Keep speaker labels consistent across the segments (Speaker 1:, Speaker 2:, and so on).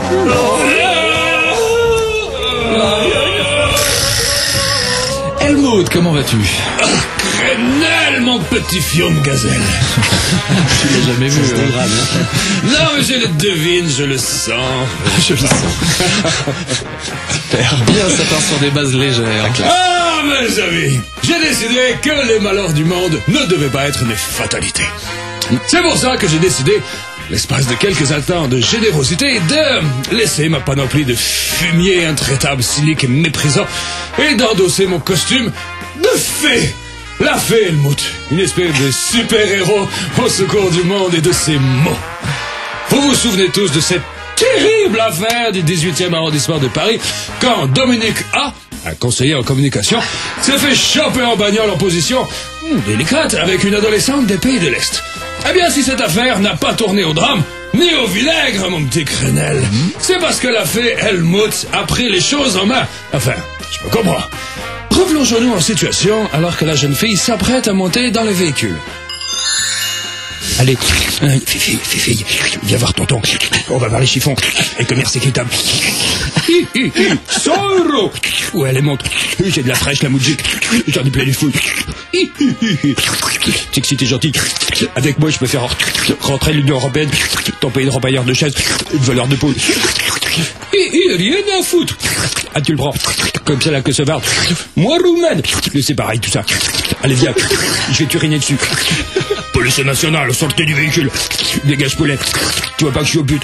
Speaker 1: Helmut, comment vas-tu?
Speaker 2: Grenelle, mon petit fion de gazelle.
Speaker 1: Je l'ai jamais vu.
Speaker 2: Non, mais je le devine, je le sens.
Speaker 1: Je le sens. Super. Bien, ça part sur des bases légères.
Speaker 2: Ah, mes amis, j'ai décidé que les malheurs du monde ne devaient pas être des fatalités. C'est pour ça que j'ai décidé, l'espace de quelques instants de générosité, de laisser ma panoplie de fumier intraitable, cynique et méprisant, et d'endosser mon costume de fée. La fée Helmut, une espèce de super-héros au secours du monde et de ses maux. Vous vous souvenez tous de cette terrible affaire du 18e arrondissement de Paris, quand Dominique A, un conseiller en communication, s'est fait choper en bagnole en position délicate avec une adolescente des pays de l'Est. Eh bien, si cette affaire n'a pas tourné au drame, ni au vinaigre, mon petit Grenelle, c'est parce que la fée Helmut a pris les choses en main. Enfin, je me comprends. Replongeons-nous en situation alors que la jeune fille s'apprête à monter dans le véhicule. Allez, Fifi, viens voir tonton. On va voir les chiffons et commerce équitable. 100 €. Ouais, allez, monte. J'ai de la fraîche, la moudjique. J'en ai plein les fouilles. C'est que si t'es gentil, avec moi, je peux faire rentrer l'Union Européenne, ton pays de rempailleur de chaises, de voleur de peau. Rien à foutre. Ah, tu le prends. Comme ça, là, que se barre. Moi, Roumaine. C'est pareil, tout ça. Allez, viens. Je vais t'uriner dessus. Police nationale, sortez du véhicule. Dégage, Paulette. Tu vois pas que je suis au but.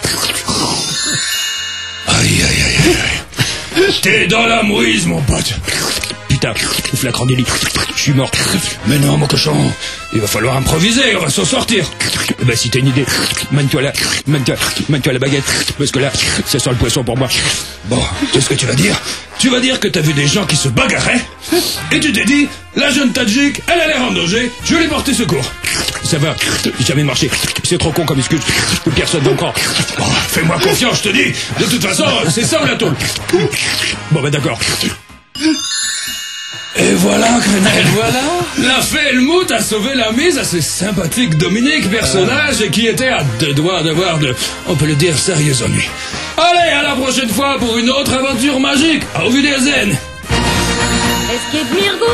Speaker 2: Aïe. T'es dans la mouise, mon pote. Putain, flagrant délit. Je suis mort. Mais non, mon cochon. Il va falloir improviser, on va s'en sortir. Eh ben, si t'as une idée, mène-toi la baguette. Parce que là, ça sent le poisson pour moi. Bon, qu'est-ce que tu vas dire? Tu vas dire que t'as vu des gens qui se bagarraient, et tu t'es dit, la jeune Tadjik, elle a l'air en danger, je vais lui porter secours. Ça va, j'ai jamais marché. C'est trop con comme excuse. Personne va encore. Bon, fais-moi confiance, je te dis. De toute façon, c'est ça ou la tôle. Bon, ben d'accord. Et voilà, Grenelle, voilà. La fée Helmut a sauvé la mise à ce sympathique Dominique, personnage qui était à deux doigts d'avoir de, on peut le dire, sérieux ennuis. Allez, à la prochaine fois pour une autre aventure magique. Auf Wiedersehen.
Speaker 3: Es geht mir gut.